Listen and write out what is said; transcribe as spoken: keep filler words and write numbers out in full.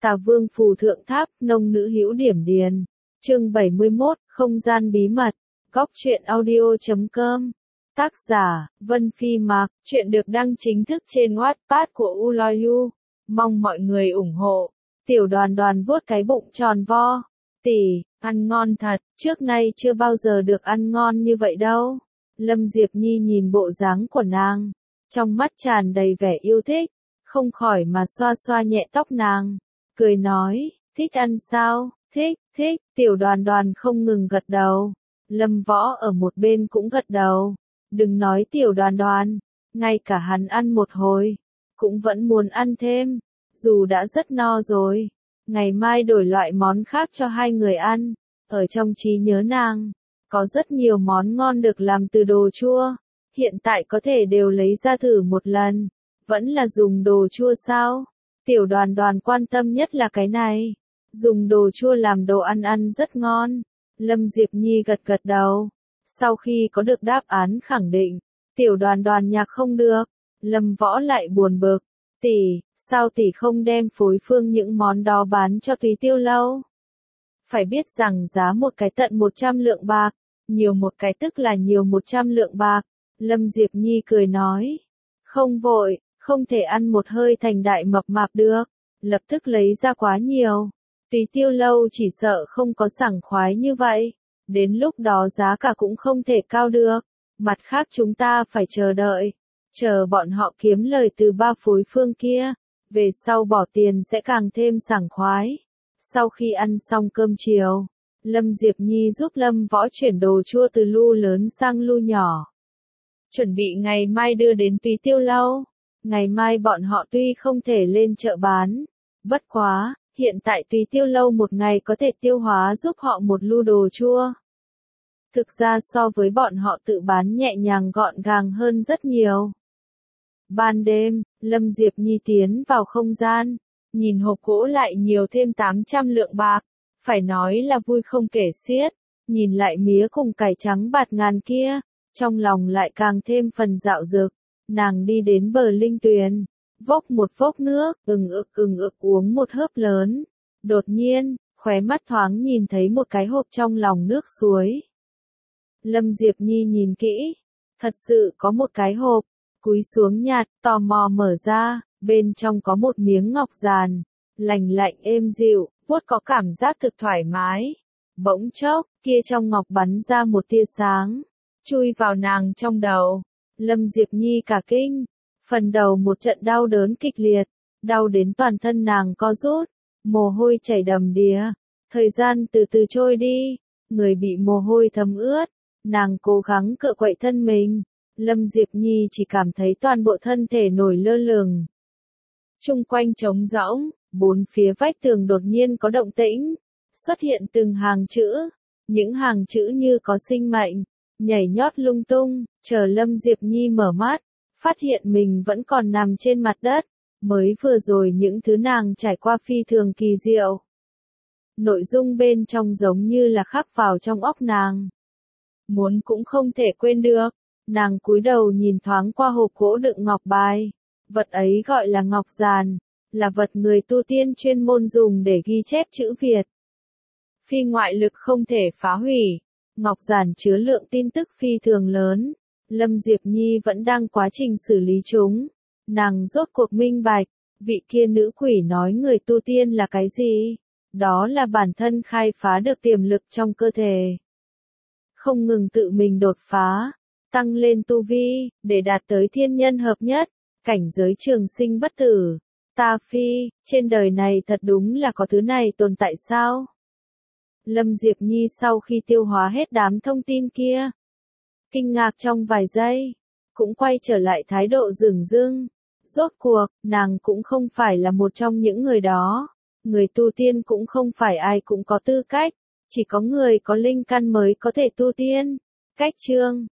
Tà Vương phù thượng tháp, nông nữ hữu điểm điền. Chương bảy mươi mốt, không gian bí mật. Góc truyện audio chấm com. Tác giả, Vân Phi Mạc. Chuyện được đăng chính thức trên Wattpad của Uloyu. Mong mọi người ủng hộ. Tiểu Đoàn Đoàn vuốt cái bụng tròn vo. Tỷ, ăn ngon thật, trước nay chưa bao giờ được ăn ngon như vậy đâu. Lâm Diệp Nhi nhìn bộ dáng của nàng, trong mắt tràn đầy vẻ yêu thích, không khỏi mà xoa xoa nhẹ tóc nàng, cười nói, thích ăn sao, thích, thích, Tiểu Đoàn Đoàn không ngừng gật đầu. Lâm Võ ở một bên cũng gật đầu, đừng nói Tiểu Đoàn Đoàn, ngay cả hắn ăn một hồi, cũng vẫn muốn ăn thêm, dù đã rất no rồi. Ngày mai đổi loại món khác cho hai người ăn. Ở trong trí nhớ nàng, có rất nhiều món ngon được làm từ đồ chua. Hiện tại có thể đều lấy ra thử một lần. Vẫn là dùng đồ chua sao? Tiểu Đoàn Đoàn quan tâm nhất là cái này. Dùng đồ chua làm đồ ăn ăn rất ngon. Lâm Diệp Nhi gật gật đầu. Sau khi có được đáp án khẳng định, Tiểu Đoàn Đoàn nhạc không được. Lâm Võ lại buồn bực. Tỷ, sao tỷ không đem phối phương những món đó bán cho Túy Tiêu Lâu? Phải biết rằng giá một cái tận một trăm lượng bạc, nhiều một cái tức là nhiều một trăm lượng bạc. Lâm Diệp Nhi cười nói, không vội, không thể ăn một hơi thành đại mập mạp được, lập tức lấy ra quá nhiều. Túy Tiêu Lâu chỉ sợ không có sảng khoái như vậy, đến lúc đó giá cả cũng không thể cao được, mặt khác chúng ta phải chờ đợi. Chờ bọn họ kiếm lời từ ba phối phương kia, về sau bỏ tiền sẽ càng thêm sảng khoái. Sau khi ăn xong cơm chiều, Lâm Diệp Nhi giúp Lâm Võ chuyển đồ chua từ lu lớn sang lu nhỏ. Chuẩn bị ngày mai đưa đến Túy Tiêu Lâu. Ngày mai bọn họ tuy không thể lên chợ bán, bất quá, hiện tại Túy Tiêu Lâu một ngày có thể tiêu hóa giúp họ một lu đồ chua. Thực ra so với bọn họ tự bán nhẹ nhàng gọn gàng hơn rất nhiều. Ban đêm, Lâm Diệp Nhi tiến vào không gian, nhìn hộp gỗ lại nhiều thêm tám trăm lượng bạc, phải nói là vui không kể xiết, nhìn lại mía cùng cải trắng bạt ngàn kia, trong lòng lại càng thêm phần dạo dực, nàng đi đến bờ linh tuyền, vốc một vốc nước, ừng ực ừng ực uống một hớp lớn, đột nhiên, khóe mắt thoáng nhìn thấy một cái hộp trong lòng nước suối. Lâm Diệp Nhi nhìn kỹ, thật sự có một cái hộp. Cúi xuống nhặt, tò mò mở ra, bên trong có một miếng ngọc giàn, lành lạnh êm dịu, vuốt có cảm giác thực thoải mái. Bỗng chốc, kia trong ngọc bắn ra một tia sáng, chui vào nàng trong đầu. Lâm Diệp Nhi cả kinh, phần đầu một trận đau đớn kịch liệt, đau đến toàn thân nàng co rút, mồ hôi chảy đầm đìa. Thời gian từ từ trôi đi, người bị mồ hôi thấm ướt, nàng cố gắng cựa quậy thân mình. Lâm Diệp Nhi chỉ cảm thấy toàn bộ thân thể nổi lơ lửng. Trung quanh trống rỗng, bốn phía vách tường đột nhiên có động tĩnh, xuất hiện từng hàng chữ, những hàng chữ như có sinh mệnh, nhảy nhót lung tung, chờ Lâm Diệp Nhi mở mắt, phát hiện mình vẫn còn nằm trên mặt đất, mới vừa rồi những thứ nàng trải qua phi thường kỳ diệu. Nội dung bên trong giống như là khắc vào trong óc nàng. Muốn cũng không thể quên được. Nàng cúi đầu nhìn thoáng qua hộp gỗ đựng ngọc bài, vật ấy gọi là ngọc giàn, là vật người tu tiên chuyên môn dùng để ghi chép chữ Việt. Phi ngoại lực không thể phá hủy, ngọc giàn chứa lượng tin tức phi thường lớn, Lâm Diệp Nhi vẫn đang quá trình xử lý chúng, nàng rốt cuộc minh bạch, vị kia nữ quỷ nói người tu tiên là cái gì? Đó là bản thân khai phá được tiềm lực trong cơ thể. Không ngừng tự mình đột phá. Tăng lên tu vi, để đạt tới thiên nhân hợp nhất, cảnh giới trường sinh bất tử. Ta phi, trên đời này thật đúng là có thứ này tồn tại sao? Lâm Diệp Nhi sau khi tiêu hóa hết đám thông tin kia, kinh ngạc trong vài giây, cũng quay trở lại thái độ dửng dưng. Rốt cuộc, nàng cũng không phải là một trong những người đó. Người tu tiên cũng không phải ai cũng có tư cách, chỉ có người có linh căn mới có thể tu tiên. Cách chương